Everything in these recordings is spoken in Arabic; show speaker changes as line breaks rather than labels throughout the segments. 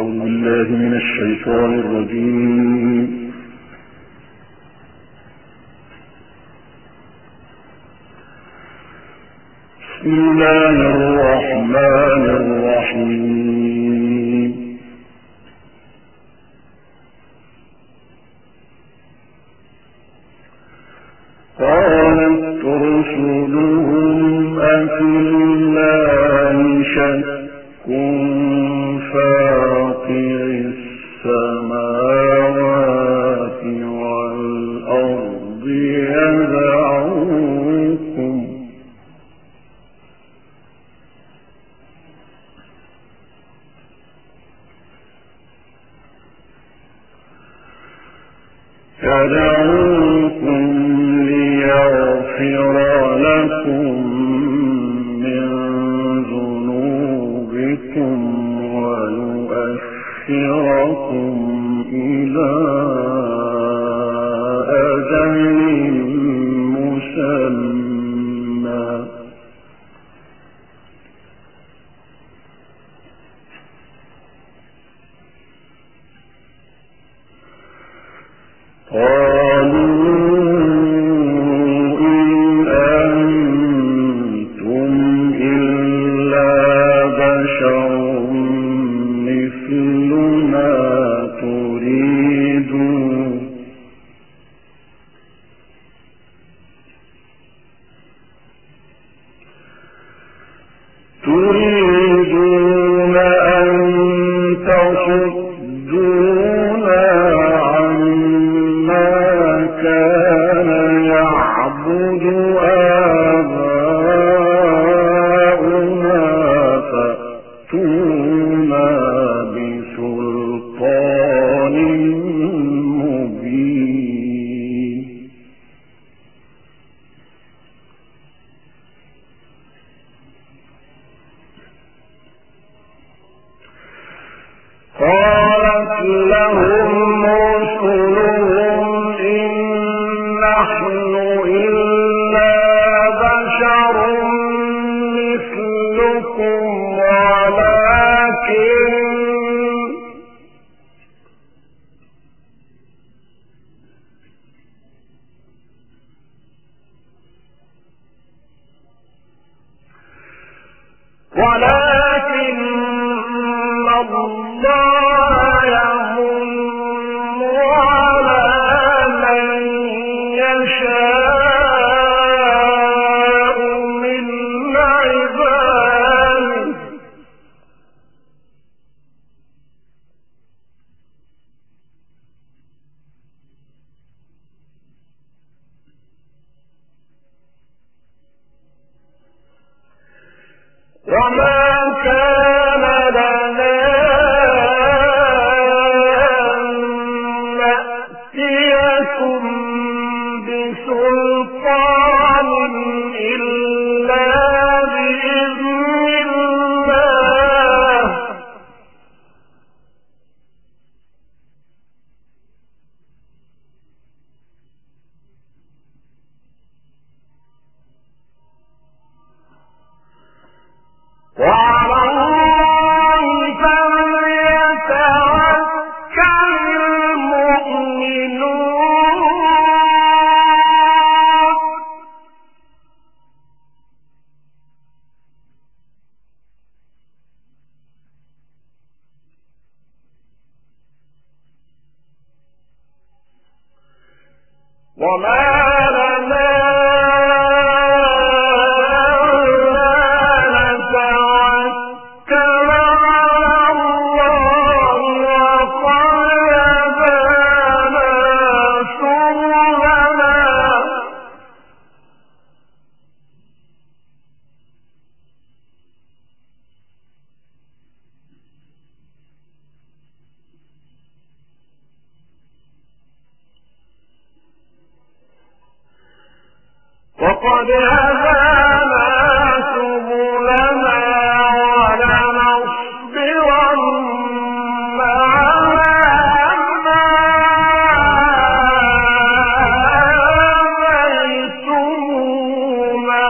أعوذ بالله من الشيطان الرجيم. بسم الله الرحمن الرحيم. قالت رسلهم أفي الله شك فاطر السماوات والأرض يدعوكم ليغفر لكم من ذنوبكم ويؤخركم إلى أجل مسمى تريدون أن تصدونا عما كان يعبد آباؤنا فأتونا بسلطان مبين. قالت لهم رسلهم إن نحن إلا بشر مثلكم ولكن الله يمن على من يشاء من عباده وما كان لنا أن نأتيكم بسلطان إلا بإذن الله وعلى الله فليتوكل المؤمنون. وما لنا وقد هدانا سبلنا ولنصبرن على ما آذيتمونا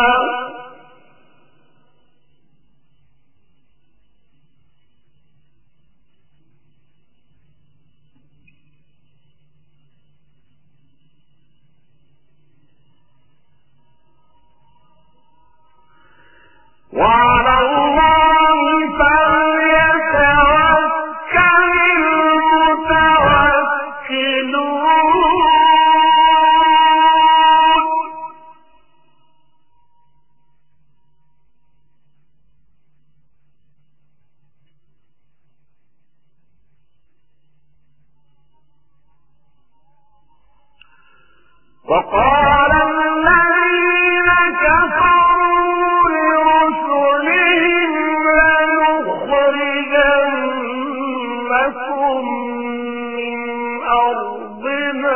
وقال الذين كفروا لرسلهم لنخرجنكم من أرضنا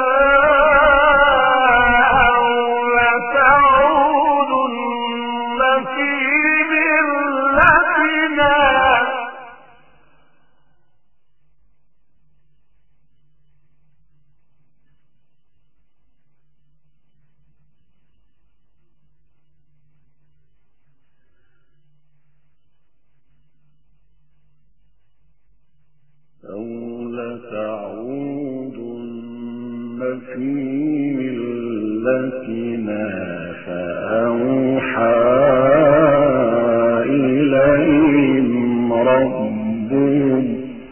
أو لتعودن في ملتنا
في ملتنا فأوحى إليهم ربهم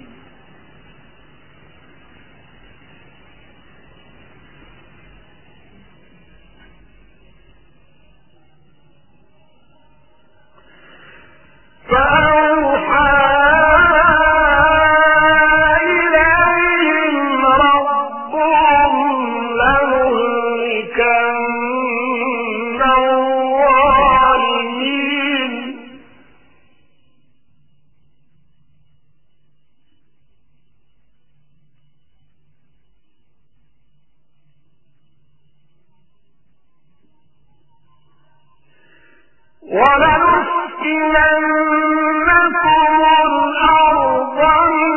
ولنسكننكم الأرض من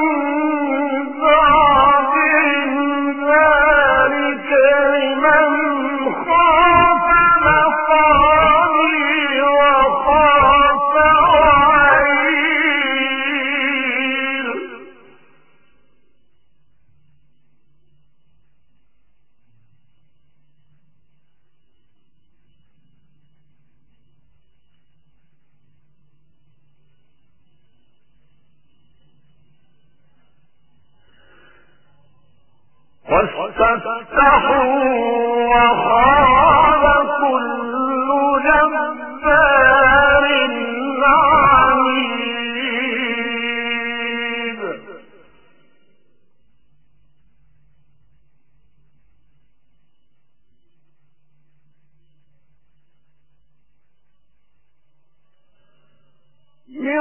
بعدهم ذلك لمن خاف مقامي وخاف وعيد واستفتحوا وخاب كل جبار عنيد من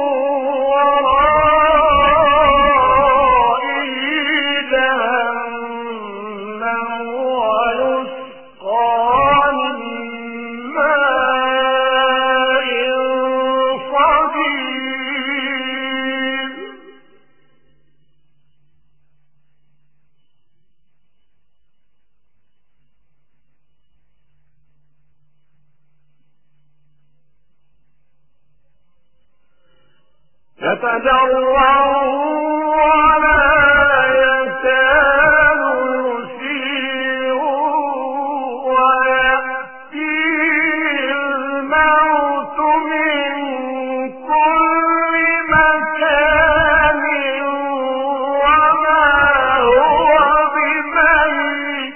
يتجرعه ولا يكاد يسيغ ويأتيه الموت من كل مكان وما هو بميت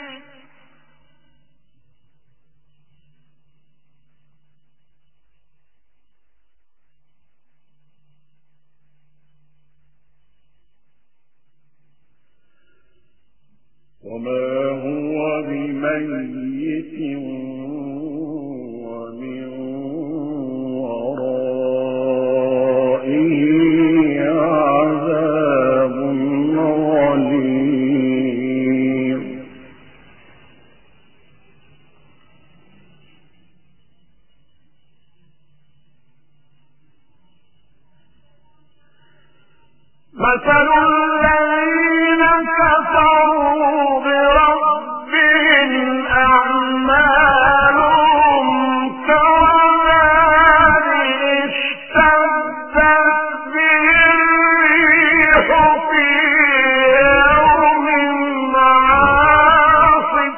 وما هو بميت ومن ورائه عذاب غليظ مثل الذين كفروا بربهم أعمالهم كرماد اشتدت به الريح في يوم عاصف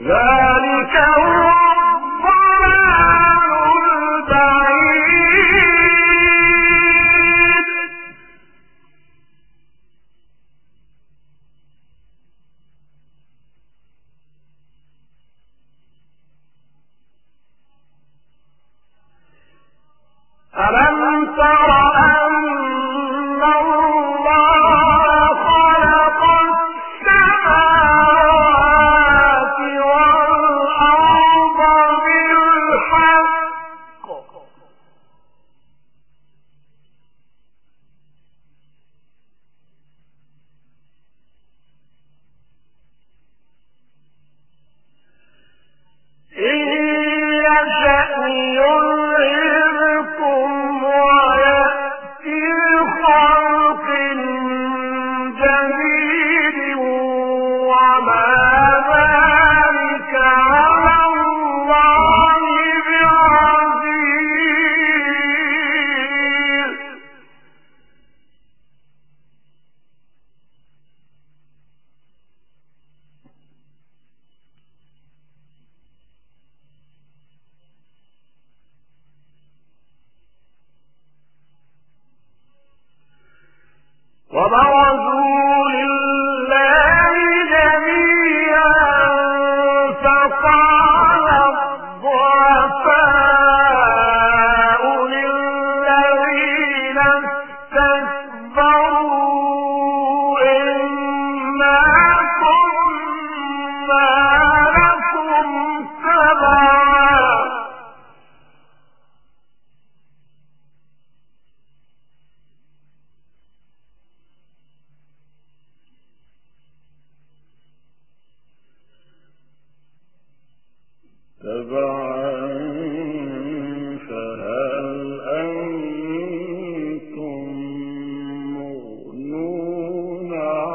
ذلك هو الضلال البعيد. ألم تر أن الله خلق السماوات والأرض بالحق إن يشأ يذهبكم ويأتي بخلق جديد وما ذلك على الله بعزيز. وبرزوا لله جميعا فقال الضعفاء للذين استكبروا إنا كنا لكم تبعا
فهل أنتم مغنون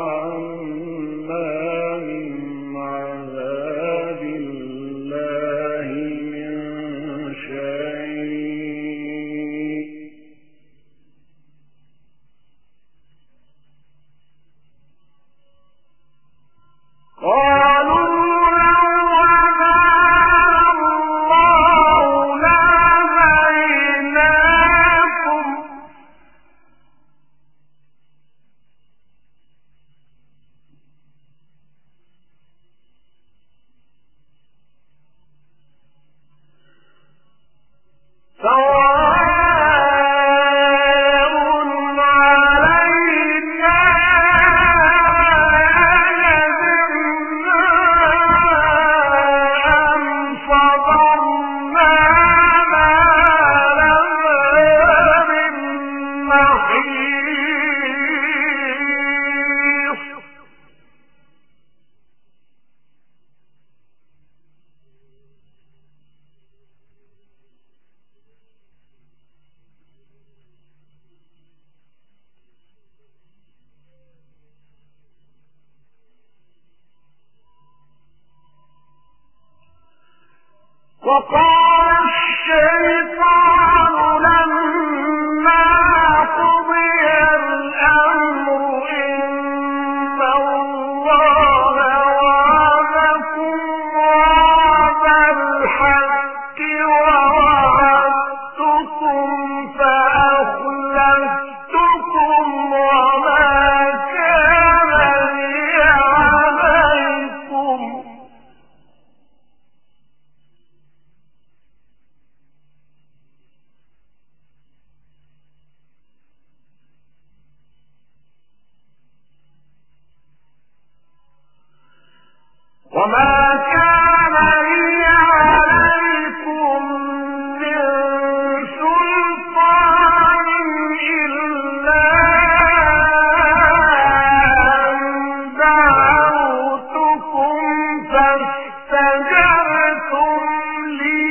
عنا من عذاب الله من شيء
قالوا وقال الشيطان لما قضي الأمر إن الله وعدكم وعد الحق ووعدتكم فأخلفتكم وما كان لي عليكم من سلطان إلا أن دعوتكم فاستجبتم لي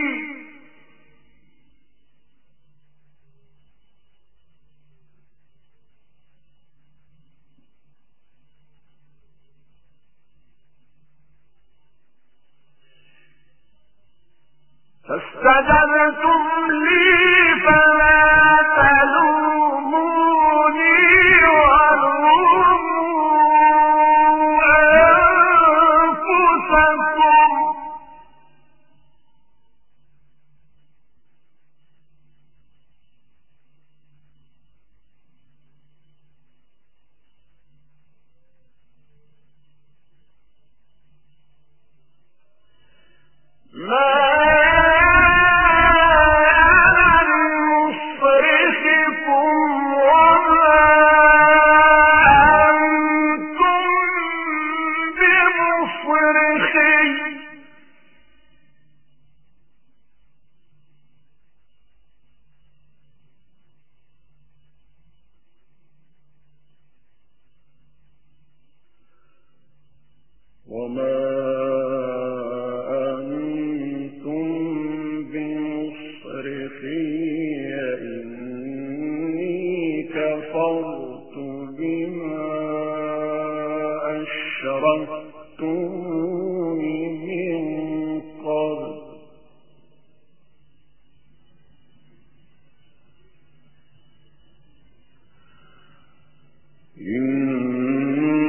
فلا تلوموني ولوموا أنفسكم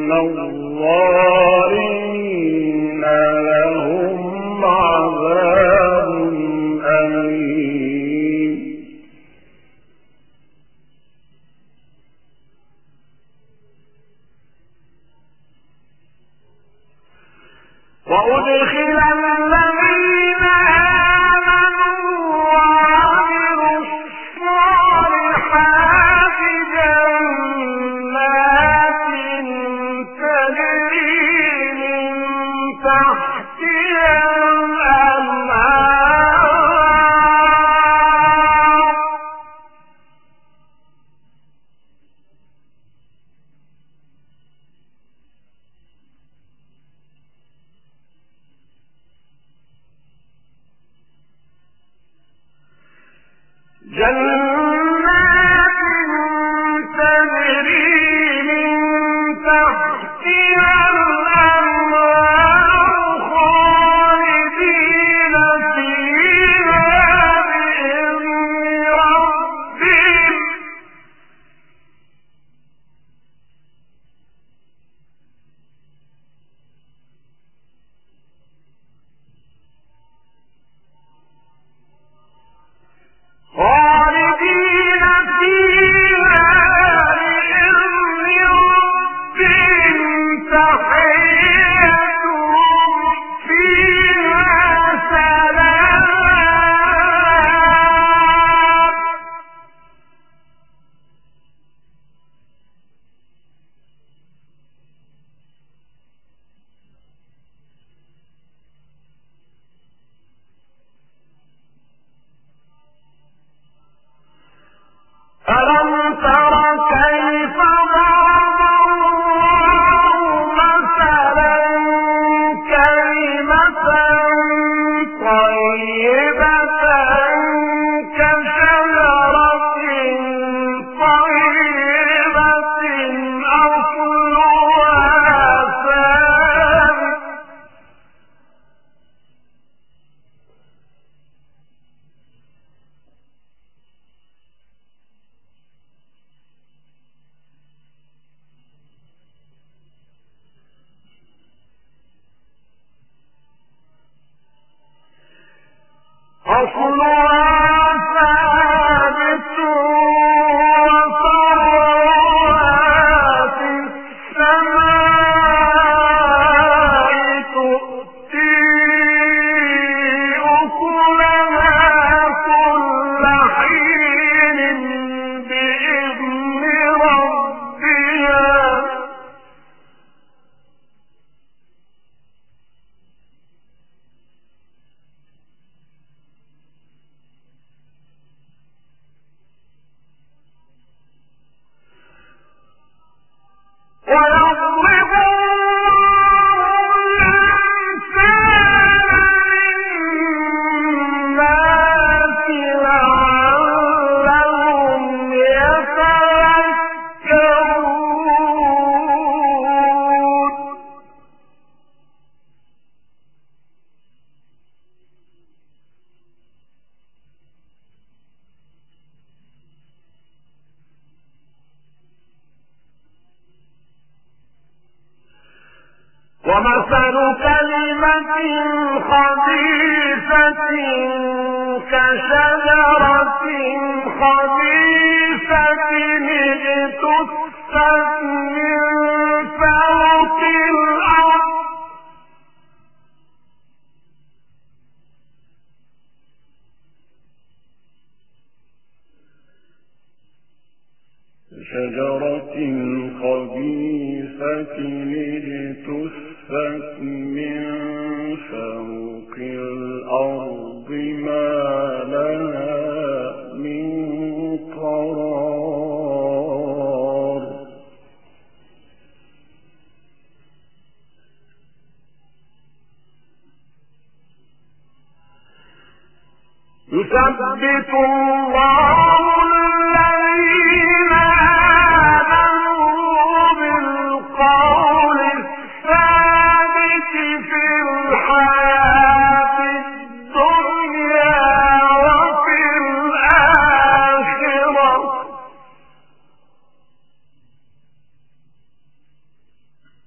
الظالمين لهم عذاب أليم. وأدخل الذين آمنوا وعملوا الصالحات جنات تجري من تحتها الأنهار خالدين فيها بإذن ربهم خالدين فيها بإذن ربهم تحيتهم فيها سلام. ألم تر كيف ضرب الله مثلا كلمة طيبة كشجرة طيبة أصلها ثابت وفرعها في السماء تؤتي أكلها كل حين بإذن ربها ويضرب الله الأمثال للناس لعلهم يتذكرون. ومثل كلمة خبيثة كشجرة خبيثة اجتثت من فوق الأرض شجرة خبيثة اجتثت من فوق الأرض ما لها من قرار. يثبت الله الذين آمنوا بالقول الثابت في الحياة الدنيا وفي الآخرة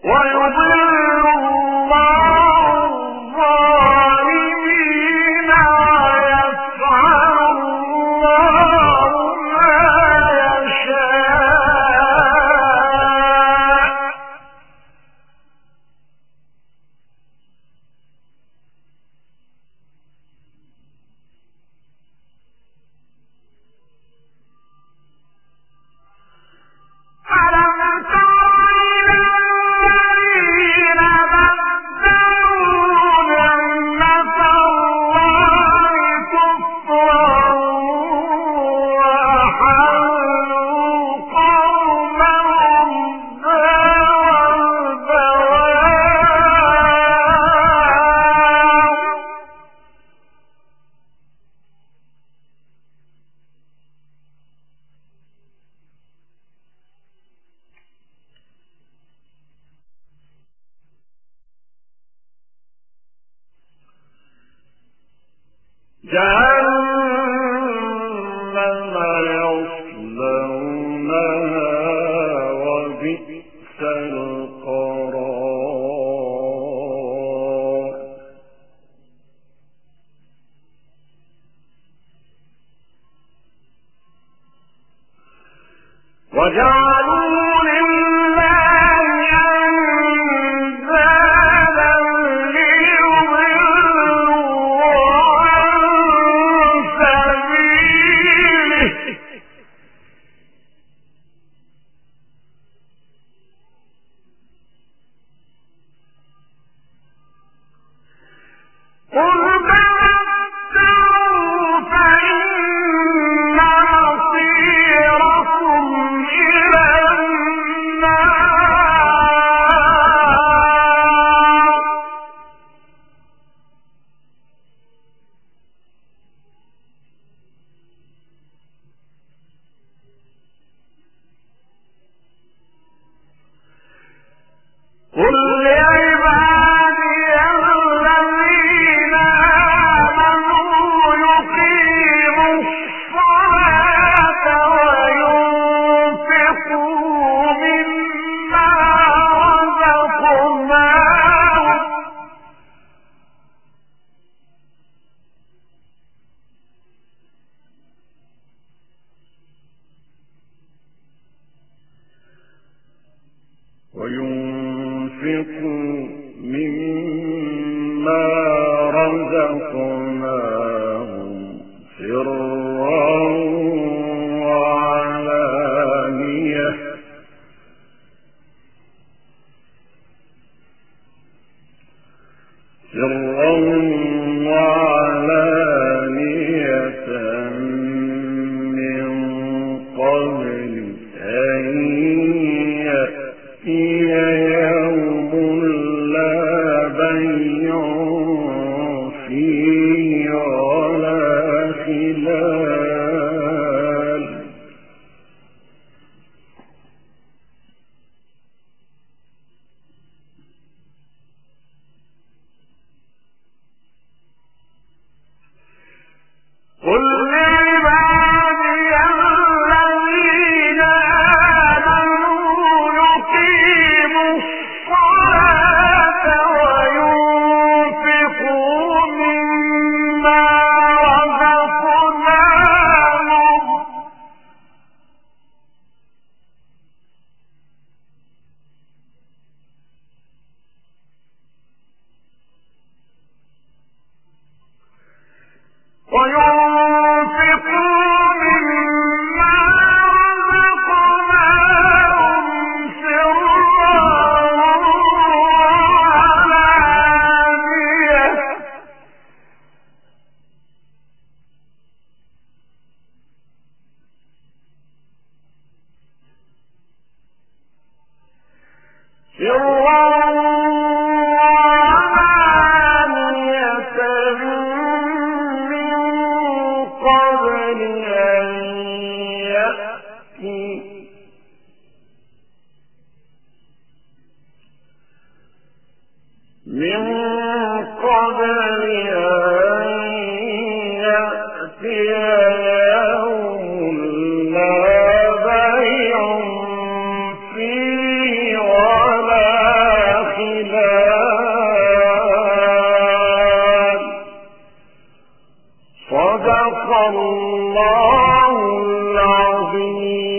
فيه ولا صدق الله العظيم.